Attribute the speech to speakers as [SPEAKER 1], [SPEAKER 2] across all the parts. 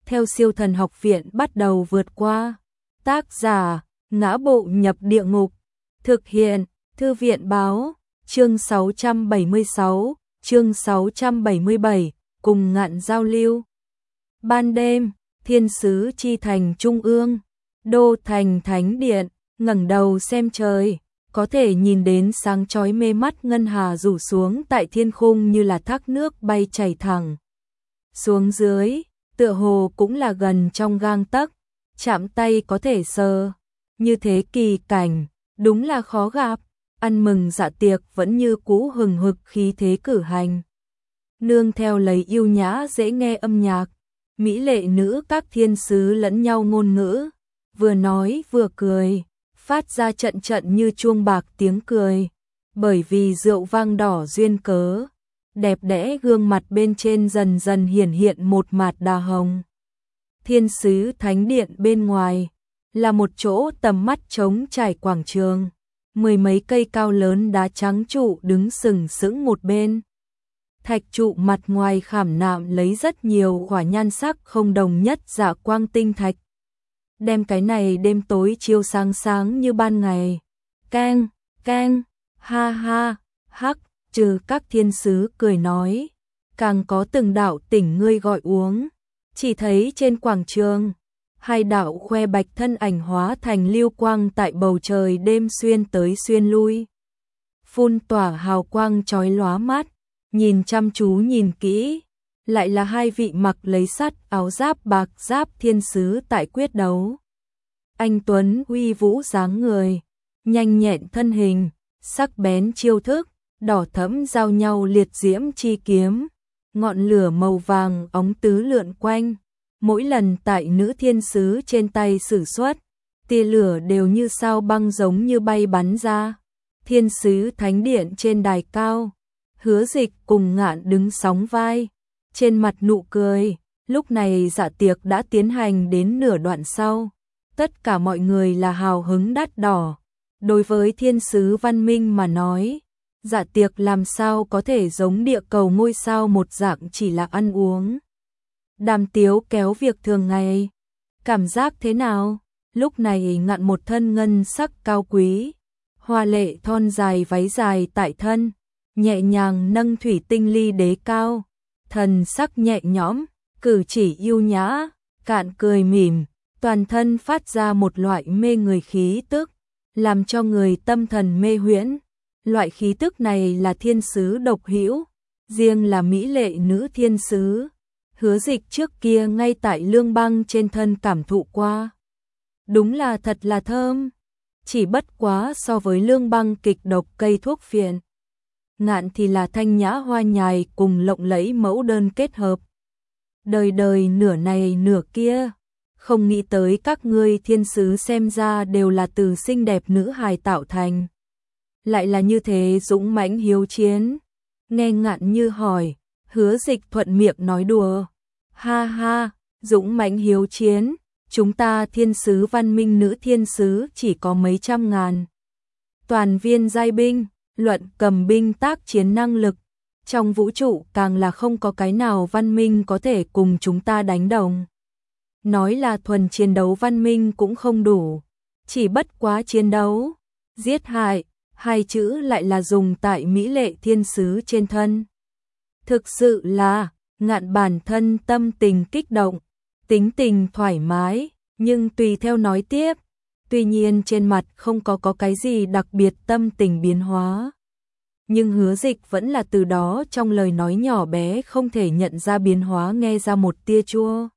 [SPEAKER 1] theo Siêu Thần Học Viện bắt đầu vượt qua. Tác giả: Ngã Bộ Nhập Địa Ngục. Thực hiện: Thư viện báo. Chương 676, chương 677, cùng Ngạn giao lưu. Ban đêm, thiên sứ chi thành trung ương, đô thành thánh điện, ngẩng đầu xem trời, có thể nhìn đến sáng chói mê mắt ngân hà rủ xuống tại thiên khung như là thác nước bay chảy thẳng xuống dưới, tựa hồ cũng là gần trong gang tấc, chạm tay có thể sờ. Như thế kỳ cảnh, đúng là khó gặp. Ăn mừng dạ tiệc vẫn như cũ hừng hực khí thế cử hành. Nương theo lấy yêu nhã dễ nghe âm nhạc, mỹ lệ nữ các thiên sứ lẫn nhau ngôn ngữ, vừa nói vừa cười, phát ra trận trận như chuông bạc tiếng cười. Bởi vì rượu vang đỏ duyên cớ, đẹp đẽ gương mặt bên trên dần dần hiển hiện một mạt đà hồng. Thiên sứ thánh điện bên ngoài là một chỗ tầm mắt trống trải quảng trường. Mười mấy cây cao lớn đá trắng trụ đứng sừng sững một bên. Thạch trụ mặt ngoài khảm nạm lấy rất nhiều quả nhan sắc không đồng nhất dạ quang tinh thạch. Đem cái này đêm tối chiếu sáng sáng như ban ngày. Keng, keng, ha ha, hắc, trừ các thiên sứ cười nói. Càng có từng đạo tỉnh ngươi gọi uống. Chỉ thấy trên quảng trường, hai đạo khoe bạch thân ảnh hóa thành lưu quang tại bầu trời đêm xuyên tới xuyên lui. Phun tỏa hào quang chói lóa mắt, nhìn chăm chú nhìn kỹ, lại là hai vị mặc lấy sắt áo giáp bạc giáp thiên sứ tại quyết đấu. Anh tuấn uy vũ dáng người, nhanh nhẹn thân hình, sắc bén chiêu thức, đỏ thẫm giao nhau liệt diễm chi kiếm, ngọn lửa màu vàng óng tứ lượn quanh. Mỗi lần tại nữ thiên sứ trên tay sử xuất, tia lửa đều như sao băng giống như bay bắn ra. Thiên sứ thánh điện trên đài cao, Hứa Dịch cùng Ngạn đứng sóng vai, trên mặt nụ cười. Lúc này dạ tiệc đã tiến hành đến nửa đoạn sau, tất cả mọi người là hào hứng đắt đỏ. Đối với thiên sứ văn minh mà nói, dạ tiệc làm sao có thể giống địa cầu ngôi sao một dạng chỉ là ăn uống đàm tiếu kéo việc thường ngày. Cảm giác thế nào? Lúc này Ngạn một thân ngân sắc cao quý, hoa lệ thon dài váy dài tại thân, nhẹ nhàng nâng thủy tinh ly đế cao, thần sắc nhẹ nhõm, cử chỉ yêu nhã, cạn cười mỉm, toàn thân phát ra một loại mê người khí tức, làm cho người tâm thần mê huyễn. Loại khí tức này là thiên sứ độc hữu, riêng là mỹ lệ nữ thiên sứ. Hứa Dịch trước kia ngay tại Lương Băng trên thân cảm thụ qua. Đúng là thật là thơm, chỉ bất quá so với Lương Băng kịch độc cây thuốc phiện. Ngạn thì là thanh nhã hoa nhài cùng lộng lẫy mẫu đơn kết hợp. Đời đời nửa này nửa kia, không nghĩ tới các ngươi thiên sứ xem ra đều là từ xinh đẹp nữ hài tạo thành. Lại là như thế dũng mãnh hiếu chiến. Nghe Ngạn như hỏi, Hứa Dịch thuận miệng nói đùa. Ha ha, dũng mãnh hiếu chiến, chúng ta thiên sứ văn minh nữ thiên sứ chỉ có mấy trăm ngàn. Toàn viên giai binh, luận cầm binh tác chiến năng lực, trong vũ trụ càng là không có cái nào văn minh có thể cùng chúng ta đánh đồng. Nói là thuần chiến đấu văn minh cũng không đủ, chỉ bất quá chiến đấu, giết hại, hai chữ lại là dùng tại mỹ lệ thiên sứ trên thân. Thực sự là, Ngạn bản thân tâm tình kích động, tính tình thoải mái, nhưng tùy theo nói tiếp, tuy nhiên trên mặt không có cái gì đặc biệt tâm tình biến hóa. Nhưng Hứa Dịch vẫn là từ đó trong lời nói nhỏ bé không thể nhận ra biến hóa nghe ra một tia chua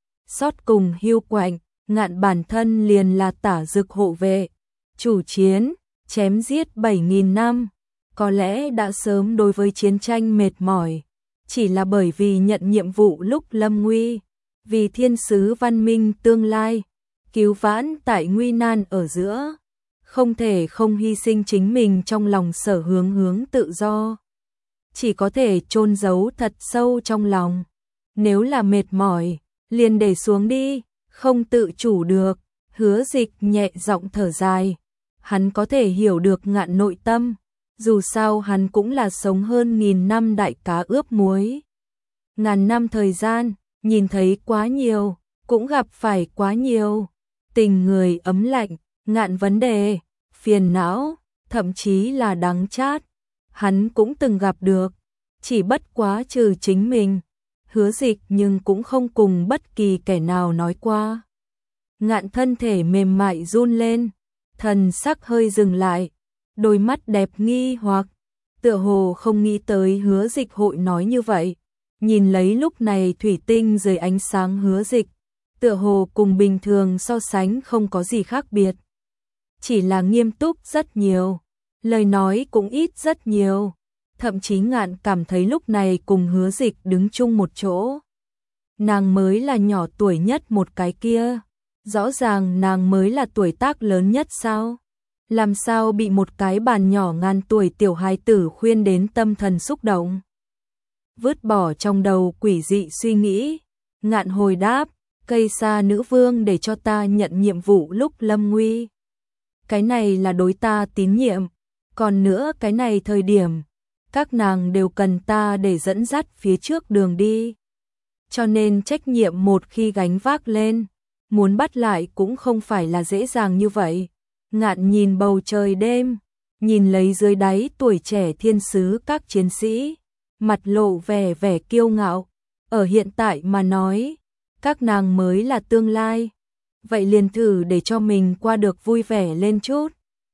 [SPEAKER 1] xót cùng hiu quạnh. Ngạn bản thân liền là tả dực hộ vệ, chủ chiến, chém giết 7.000 năm, có lẽ đã sớm đối với chiến tranh mệt mỏi, chỉ là bởi vì nhận nhiệm vụ lúc lâm nguy, vì thiên sứ văn minh tương lai, cứu vãn tại nguy nan ở giữa, không thể không hy sinh chính mình trong lòng sở hướng tự do. Chỉ có thể chôn giấu thật sâu trong lòng. Nếu là mệt mỏi, liền để xuống đi, không tự chủ được. Hứa Dịch nhẹ giọng thở dài. Hắn có thể hiểu được Ngạn nội tâm, dù sao hắn cũng là sống hơn 1000 năm đại cá ướp muối. Ngàn năm thời gian, nhìn thấy quá nhiều, cũng gặp phải quá nhiều. Tình người ấm lạnh, ngạn vấn đề, phiền não, thậm chí là đắng chát. Hắn cũng từng gặp được, chỉ bất quá trừ chính mình. Hứa Dịch nhưng cũng không cùng bất kỳ kẻ nào nói qua. Ngạn thân thể mềm mại run lên, thần sắc hơi dừng lại, đôi mắt đẹp nghi hoặc, tựa hồ không nghĩ tới Hứa Dịch hội nói như vậy. Nhìn lấy lúc này thủy tinh dưới ánh sáng Hứa Dịch, tựa hồ cùng bình thường so sánh không có gì khác biệt. Chỉ là nghiêm túc rất nhiều, lời nói cũng ít rất nhiều. Thậm chí Ngạn cảm thấy lúc này cùng Hứa Dịch đứng chung một chỗ, nàng mới là nhỏ tuổi nhất một cái kia. Rõ ràng nàng mới là tuổi tác lớn nhất sao? Làm sao bị một cái bàn nhỏ ngàn tuổi tiểu hài tử khuyên đến tâm thần xúc động? Vứt bỏ trong đầu quỷ dị suy nghĩ, Ngạn hồi đáp, cây sa nữ vương để cho ta nhận nhiệm vụ lúc lâm nguy. Cái này là đối ta tín nhiệm, còn nữa cái này thời điểm, các nàng đều cần ta để dẫn dắt phía trước đường đi. Cho nên trách nhiệm một khi gánh vác lên, muốn bắt lại cũng không phải là dễ dàng như vậy. Ngạn nhìn bầu trời đêm, nhìn lấy dưới đáy tuổi trẻ thiên sứ các chiến sĩ, mặt lộ vẻ vẻ kiêu ngạo. Ở hiện tại mà nói, các nàng mới là tương lai. Vậy liền thử để cho mình qua được vui vẻ lên chút.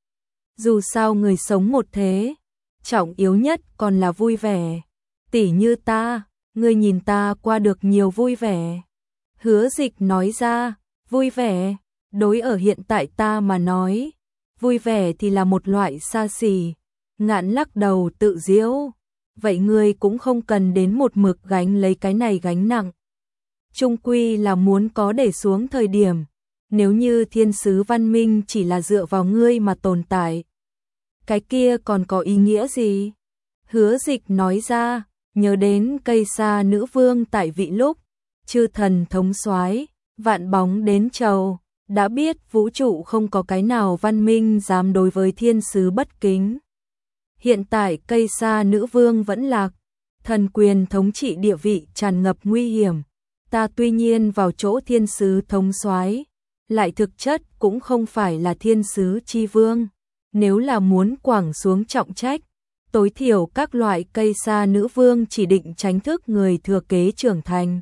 [SPEAKER 1] Dù sao người sống một thế, trọng yếu nhất còn là vui vẻ. Tỉ như ta, ngươi nhìn ta qua được nhiều vui vẻ. Hứa Dịch nói ra, vui vẻ, đối ở hiện tại ta mà nói, vui vẻ thì là một loại xa xỉ. Ngạn lắc đầu tự giễu, vậy ngươi cũng không cần đến một mực gánh lấy cái này gánh nặng. Chung quy là muốn có để xuống thời điểm, nếu như thiên sứ văn minh chỉ là dựa vào ngươi mà tồn tại, cái kia còn có ý nghĩa gì? Hứa Dịch nói ra, nhớ đến cây sa nữ vương tại vị lúc, chư thần thống soái, vạn bóng đến chầu, đã biết vũ trụ không có cái nào văn minh dám đối với thiên sứ bất kính. Hiện tại cây sa nữ vương vẫn lạc, thần quyền thống trị địa vị tràn ngập nguy hiểm. Ta tuy nhiên vào chỗ thiên sứ thống soái, lại thực chất cũng không phải là thiên sứ chi vương. Nếu là muốn quẳng xuống trọng trách, tối thiểu các loại cây sa nữ vương chỉ định tránh thức người thừa kế trưởng thành.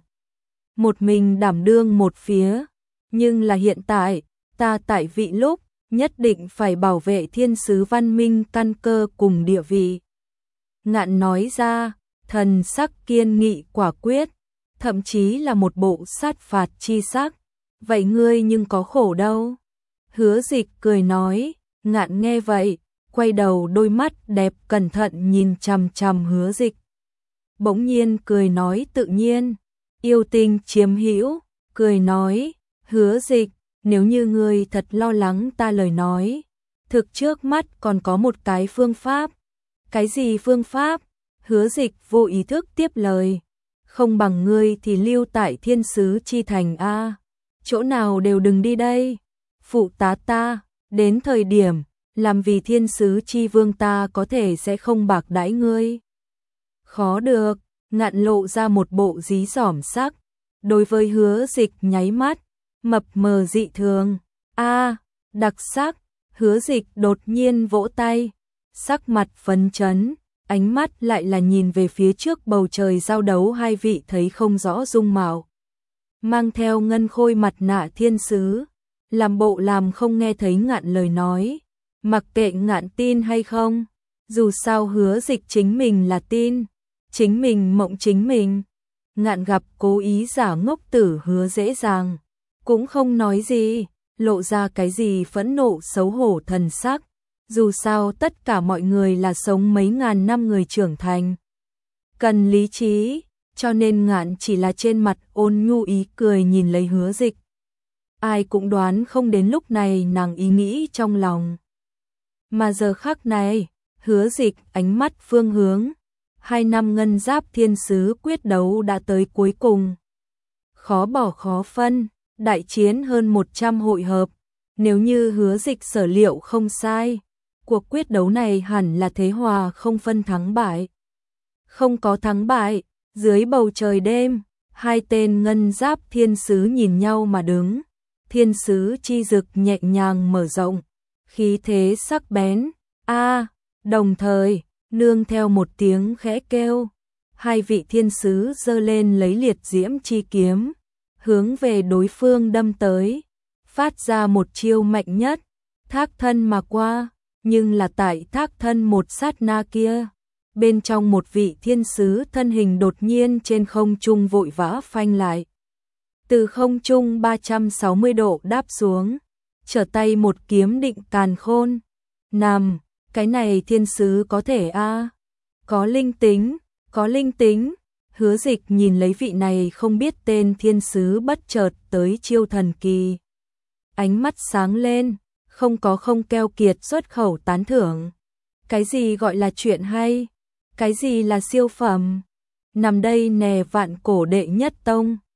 [SPEAKER 1] Một mình đảm đương một phía, nhưng là hiện tại, ta tại vị lúc, nhất định phải bảo vệ thiên sứ văn minh căn cơ cùng địa vị. Ngạn nói ra, thần sắc kiên nghị quả quyết, thậm chí là một bộ sát phạt chi sắc. Vậy ngươi nhưng có khổ đâu? Hứa Dịch cười nói. Ngạn nghe vậy, quay đầu đôi mắt đẹp cẩn thận nhìn chằm chằm Hứa Dịch. Bỗng nhiên cười nói tự nhiên, yêu tinh chiếm hữu, cười nói, Hứa Dịch, nếu như ngươi thật lo lắng ta lời nói, thực trước mắt còn có một cái phương pháp. Cái gì phương pháp? Hứa Dịch vô ý thức tiếp lời, không bằng ngươi thì lưu tại thiên sứ chi thành a, chỗ nào đều đừng đi đây, phụ tá ta. Đến thời điểm, làm vì thiên sứ chi vương ta có thể sẽ không bạc đãi ngươi. Khó được, Ngạn lộ ra một bộ dí dỏm sắc, đối với Hứa Dịch nháy mắt, mập mờ dị thường. A, đặc sắc, Hứa Dịch đột nhiên vỗ tay, sắc mặt phấn chấn, ánh mắt lại là nhìn về phía trước bầu trời giao đấu hai vị thấy không rõ dung mạo. Mang theo ngân khôi mặt nạ thiên sứ, làm bộ làm không nghe thấy Ngạn lời nói, mặc kệ Ngạn tin hay không, dù sao Hứa Dịch chính mình là tin, chính mình mộng chính mình. Ngạn gặp cố ý giả ngốc tử Hứa dễ dàng, cũng không nói gì, lộ ra cái gì phẫn nộ xấu hổ thần sắc, dù sao tất cả mọi người là sống mấy ngàn năm người trưởng thành, cần lý trí, cho nên Ngạn chỉ là trên mặt ôn nhu ý cười nhìn lấy Hứa Dịch. Ai cũng đoán không đến lúc này nàng ý nghĩ trong lòng. Mà giờ khắc này, Hứa Dịch ánh mắt phương hướng, 2 năm ngân giáp thiên sứ quyết đấu đã tới cuối cùng. Khó bỏ khó phân, đại chiến hơn 100 hội hợp, nếu như Hứa Dịch sở liệu không sai, cuộc quyết đấu này hẳn là thế hòa không phân thắng bại. Không có thắng bại, dưới bầu trời đêm, Hai tên ngân giáp thiên sứ nhìn nhau mà đứng, thiên sứ chi dực nhẹ nhàng mở rộng, khí thế sắc bén, đồng thời, nương theo một tiếng khẽ kêu, hai vị thiên sứ giơ lên lấy liệt diễm chi kiếm, hướng về đối phương đâm tới, phát ra một chiêu mạnh nhất, thác thân mà qua, nhưng là tại thác thân một sát na kia. Bên trong một vị thiên sứ thân hình đột nhiên trên không trung vội vã phanh lại. Từ không trung 360 độ đáp xuống, trở tay một kiếm định càn khôn. Nằm, cái này thiên sứ có thể có linh tính, có linh tính. Hứa Dịch nhìn lấy vị này không biết tên thiên sứ bất chợt tới chiêu thần kỳ. Ánh mắt sáng lên, không keo kiệt xuất khẩu tán thưởng. Cái gì gọi là chuyện hay? Cái gì là siêu phẩm? Nằm đây nè vạn cổ đệ nhất tông.